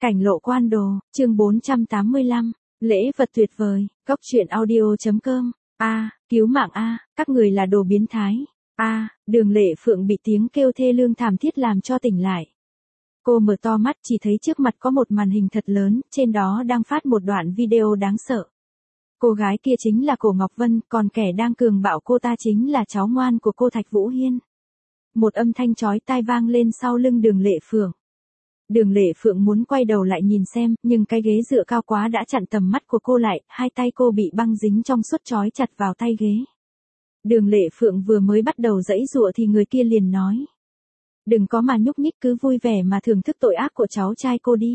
Cảnh lộ quan đồ, chương 485, lễ vật tuyệt vời, góc truyện audio.com, cứu mạng các người là đồ biến thái, Đường Lệ Phượng bị tiếng kêu thê lương thảm thiết làm cho tỉnh lại. Cô mở to mắt chỉ thấy trước mặt có một màn hình thật lớn, trên đó đang phát một đoạn video đáng sợ. Cô gái kia chính là Cổ Ngọc Vân, còn kẻ đang cường bạo cô ta chính là cháu ngoan của cô Thạch Vũ Hiên. Một âm thanh chói tai vang lên sau lưng Đường Lệ Phượng. Đường Lệ Phượng muốn quay đầu lại nhìn xem, nhưng cái ghế dựa cao quá đã chặn tầm mắt của cô lại, hai tay cô bị băng dính trong suốt trói chặt vào tay ghế. Đường Lệ Phượng vừa mới bắt đầu giãy giụa thì người kia liền nói: "Đừng có mà nhúc nhích, cứ vui vẻ mà thưởng thức tội ác của cháu trai cô đi.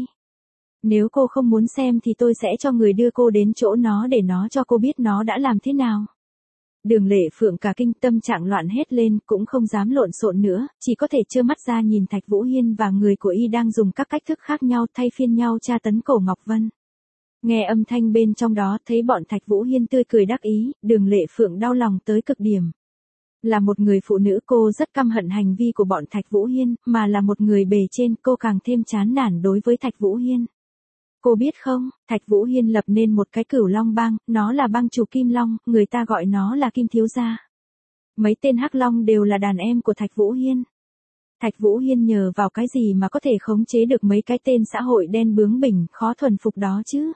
Nếu cô không muốn xem thì tôi sẽ cho người đưa cô đến chỗ nó để nó cho cô biết nó đã làm thế nào." Đường Lệ Phượng cả kinh, tâm trạng loạn hết lên, cũng không dám lộn xộn nữa, chỉ có thể trơ mắt ra nhìn Thạch Vũ Hiên và người của y đang dùng các cách thức khác nhau thay phiên nhau tra tấn Cổ Ngọc Vân. Nghe âm thanh bên trong đó, thấy bọn Thạch Vũ Hiên tươi cười đắc ý, Đường Lệ Phượng đau lòng tới cực điểm. Là một người phụ nữ, cô rất căm hận hành vi của bọn Thạch Vũ Hiên, mà là một người bề trên, cô càng thêm chán nản đối với Thạch Vũ Hiên. Cô biết không, Thạch Vũ Hiên lập nên một cái Cửu Long bang, nó là bang chủ Kim Long, người ta gọi nó là Kim Thiếu Gia. Mấy tên Hắc Long đều là đàn em của Thạch Vũ Hiên. Thạch Vũ Hiên nhờ vào cái gì mà có thể khống chế được mấy cái tên xã hội đen bướng bỉnh, khó thuần phục đó chứ?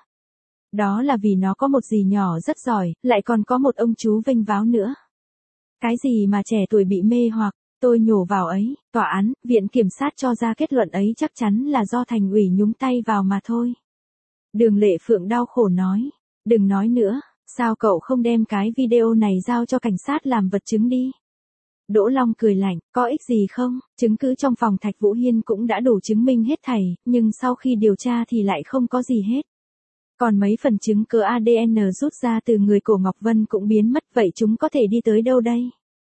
Đó là vì nó có một dì nhỏ rất giỏi, lại còn có một ông chú vênh váo nữa. Cái gì mà trẻ tuổi bị mê hoặc, tôi nhổ vào ấy, tòa án, viện kiểm sát cho ra kết luận ấy chắc chắn là do thành ủy nhúng tay vào mà thôi. Đường Lệ Phượng đau khổ nói: "Đừng nói nữa, sao cậu không đem cái video này giao cho cảnh sát làm vật chứng đi?" Đỗ Long cười lạnh: "Có ích gì không, chứng cứ trong phòng Thạch Vũ Hiên cũng đã đủ chứng minh hết thảy, nhưng sau khi điều tra thì lại không có gì hết. Còn mấy phần chứng cứ ADN rút ra từ người Cổ Ngọc Vân cũng biến mất, vậy chúng có thể đi tới đâu đây?"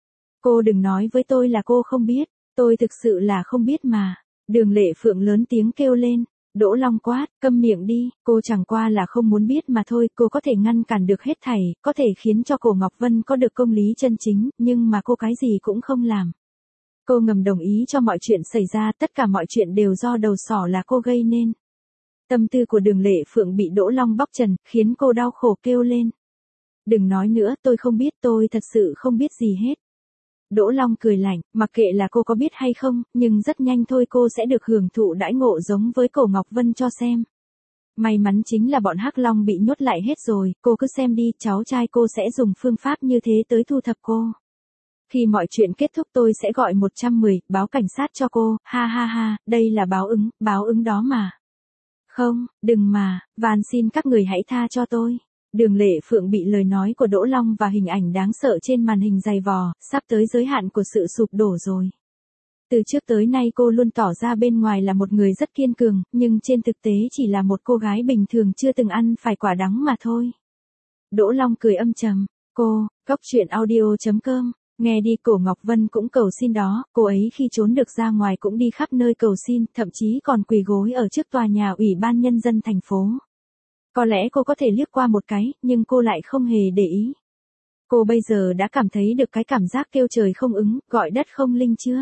"Cô đừng nói với tôi là cô không biết, tôi thực sự là không biết mà." Đường Lệ Phượng lớn tiếng kêu lên. Đỗ Long quát: "Câm miệng đi, cô chẳng qua là không muốn biết mà thôi, cô có thể ngăn cản được hết thảy, có thể khiến cho Cổ Ngọc Vân có được công lý chân chính, nhưng mà cô cái gì cũng không làm. Cô ngầm đồng ý cho mọi chuyện xảy ra, tất cả mọi chuyện đều do đầu sỏ là cô gây nên." Tâm tư của Đường Lệ Phượng bị Đỗ Long bóc trần, khiến cô đau khổ kêu lên: "Đừng nói nữa, tôi không biết, tôi thật sự không biết gì hết." Đỗ Long cười lạnh: "Mặc kệ là cô có biết hay không, nhưng rất nhanh thôi cô sẽ được hưởng thụ đãi ngộ giống với Cổ Ngọc Vân cho xem. May mắn chính là bọn Hắc Long bị nhốt lại hết rồi, cô cứ xem đi, cháu trai cô sẽ dùng phương pháp như thế tới thu thập cô. Khi mọi chuyện kết thúc tôi sẽ gọi 110, báo cảnh sát cho cô, ha ha ha, đây là báo ứng đó mà. Không, đừng mà, van xin các người hãy tha cho tôi." Đường Lệ Phượng bị lời nói của Đỗ Long và hình ảnh đáng sợ trên màn hình dày vò, sắp tới giới hạn của sự sụp đổ rồi. Từ trước tới nay cô luôn tỏ ra bên ngoài là một người rất kiên cường, nhưng trên thực tế chỉ là một cô gái bình thường chưa từng ăn phải quả đắng mà thôi. Đỗ Long cười âm trầm: Góc truyện audio.com, nghe đi, Cổ Ngọc Vân cũng cầu xin đó, cô ấy khi trốn được ra ngoài cũng đi khắp nơi cầu xin, thậm chí còn quỳ gối ở trước tòa nhà Ủy ban Nhân dân thành phố. Có lẽ cô có thể liếc qua một cái, nhưng cô lại không hề để ý. Cô bây giờ đã cảm thấy được cái cảm giác kêu trời không ứng, gọi đất không linh chưa?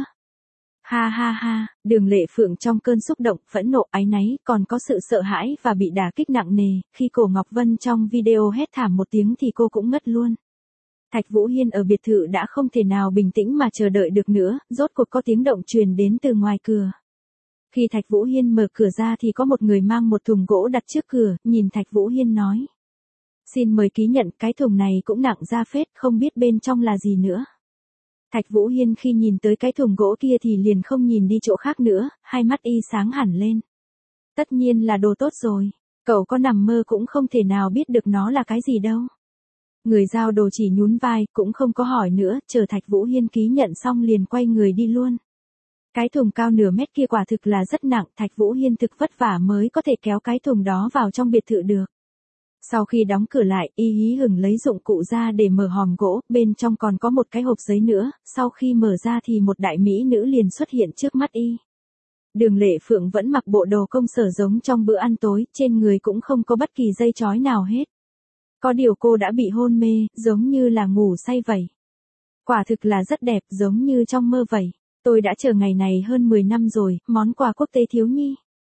Ha ha ha, Đường Lệ Phượng trong cơn xúc động, phẫn nộ, áy náy, còn có sự sợ hãi và bị đả kích nặng nề, khi Cổ Ngọc Vân trong video hét thảm một tiếng thì cô cũng ngất luôn. Thạch Vũ Hiên ở biệt thự đã không thể nào bình tĩnh mà chờ đợi được nữa, rốt cuộc có tiếng động truyền đến từ ngoài cửa. Khi Thạch Vũ Hiên mở cửa ra thì có một người mang một thùng gỗ đặt trước cửa, nhìn Thạch Vũ Hiên nói: "Xin mời ký nhận, cái thùng này cũng nặng ra phết, không biết bên trong là gì nữa." Thạch Vũ Hiên khi nhìn tới cái thùng gỗ kia thì liền không nhìn đi chỗ khác nữa, hai mắt y sáng hẳn lên. Tất nhiên là đồ tốt rồi, cậu có nằm mơ cũng không thể nào biết được nó là cái gì đâu. Người giao đồ chỉ nhún vai, cũng không có hỏi nữa, chờ Thạch Vũ Hiên ký nhận xong liền quay người đi luôn. Cái thùng cao nửa mét kia quả thực là rất nặng, Thạch Vũ Hiên thực vất vả mới có thể kéo cái thùng đó vào trong biệt thự được. Sau khi đóng cửa lại, y hí hửng lấy dụng cụ ra để mở hòm gỗ, bên trong còn có một cái hộp giấy nữa, sau khi mở ra thì một đại mỹ nữ liền xuất hiện trước mắt y. Đường Lệ Phượng vẫn mặc bộ đồ công sở giống trong bữa ăn tối, trên người cũng không có bất kỳ dây trói nào hết. Có điều cô đã bị hôn mê, giống như là ngủ say vậy. Quả thực là rất đẹp, giống như trong mơ vậy. Tôi đã chờ ngày này hơn 10 năm rồi, món quà quốc tế thiếu nhi.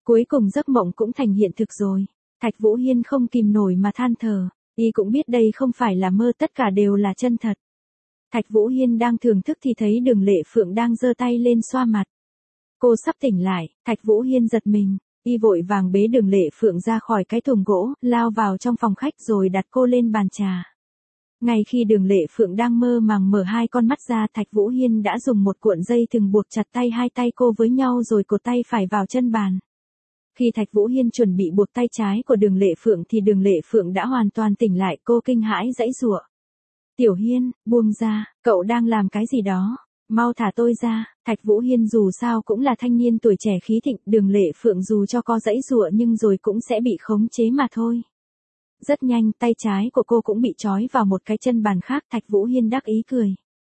Cuối cùng giấc mộng cũng thành hiện thực rồi. Thạch Vũ Hiên không kìm nổi mà than thở, y cũng biết đây không phải là mơ, tất cả đều là chân thật. Thạch Vũ Hiên đang thưởng thức thì thấy Đường Lệ Phượng đang giơ tay lên xoa mặt. Cô sắp tỉnh lại, Thạch Vũ Hiên giật mình, y vội vàng bế Đường Lệ Phượng ra khỏi cái thùng gỗ, lao vào trong phòng khách rồi đặt cô lên bàn trà. Ngay khi Đường Lệ Phượng đang mơ màng mở hai con mắt ra, Thạch Vũ Hiên đã dùng một cuộn dây thừng buộc chặt hai tay cô với nhau rồi cột tay phải vào chân bàn. Khi Thạch Vũ Hiên chuẩn bị buộc tay trái của Đường Lệ Phượng thì Đường Lệ Phượng đã hoàn toàn tỉnh lại, cô kinh hãi giãy giụa. Tiểu Hiên, buông ra, cậu đang làm cái gì đó? Mau thả tôi ra. Thạch Vũ Hiên dù sao cũng là thanh niên tuổi trẻ khí thịnh, Đường Lệ Phượng dù cho có giãy giụa nhưng rồi cũng sẽ bị khống chế mà thôi. Rất nhanh, tay trái của cô cũng bị trói vào một cái chân bàn khác. Thạch Vũ Hiên đắc ý cười.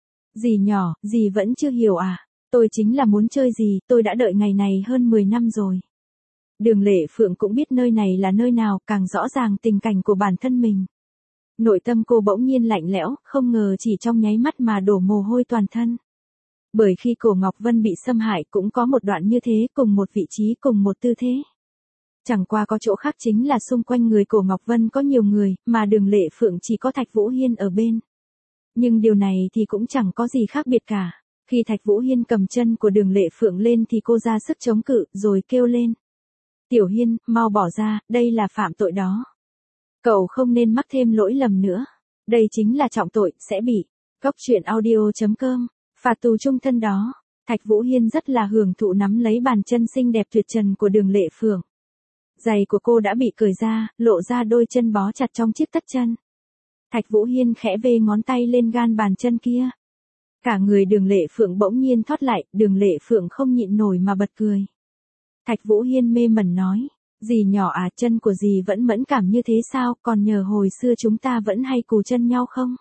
Dì nhỏ, dì vẫn chưa hiểu à? Tôi chính là muốn chơi dì, tôi đã đợi ngày này hơn 10 năm rồi. Đường Lệ Phượng cũng biết nơi này là nơi nào, càng rõ ràng tình cảnh của bản thân mình. Nội tâm cô bỗng nhiên lạnh lẽo, không ngờ chỉ trong nháy mắt mà đổ mồ hôi toàn thân. Bởi khi Cổ Ngọc Vân bị xâm hại cũng có một đoạn như thế, cùng một vị trí, cùng một tư thế. Chẳng qua có chỗ khác chính là xung quanh người Cổ Ngọc Vân có nhiều người, mà Đường Lệ Phượng chỉ có Thạch Vũ Hiên ở bên. Nhưng điều này thì cũng chẳng có gì khác biệt cả. Khi Thạch Vũ Hiên cầm chân của Đường Lệ Phượng lên thì cô ra sức chống cự, rồi kêu lên. Tiểu Hiên, mau bỏ ra, đây là phạm tội đó. Cậu không nên mắc thêm lỗi lầm nữa. Đây chính là trọng tội, sẽ bị. Góc truyện audio.com, phạt tù chung thân đó. Thạch Vũ Hiên rất là hưởng thụ nắm lấy bàn chân xinh đẹp tuyệt trần của Đường Lệ Phượng. Giày của cô đã bị cởi ra, lộ ra đôi chân bó chặt trong chiếc tất chân. Thạch Vũ Hiên khẽ vê ngón tay lên gan bàn chân kia. Cả người Đường Lệ Phượng bỗng nhiên thoát lại, Đường Lệ Phượng không nhịn nổi mà bật cười. Thạch Vũ Hiên mê mẩn nói, dì nhỏ à, chân của dì vẫn mẫn cảm như thế sao, còn nhờ hồi xưa chúng ta vẫn hay cù chân nhau không?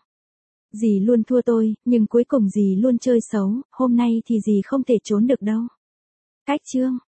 Dì luôn thua tôi, nhưng cuối cùng dì luôn chơi xấu, hôm nay thì dì không thể trốn được đâu. Cách chương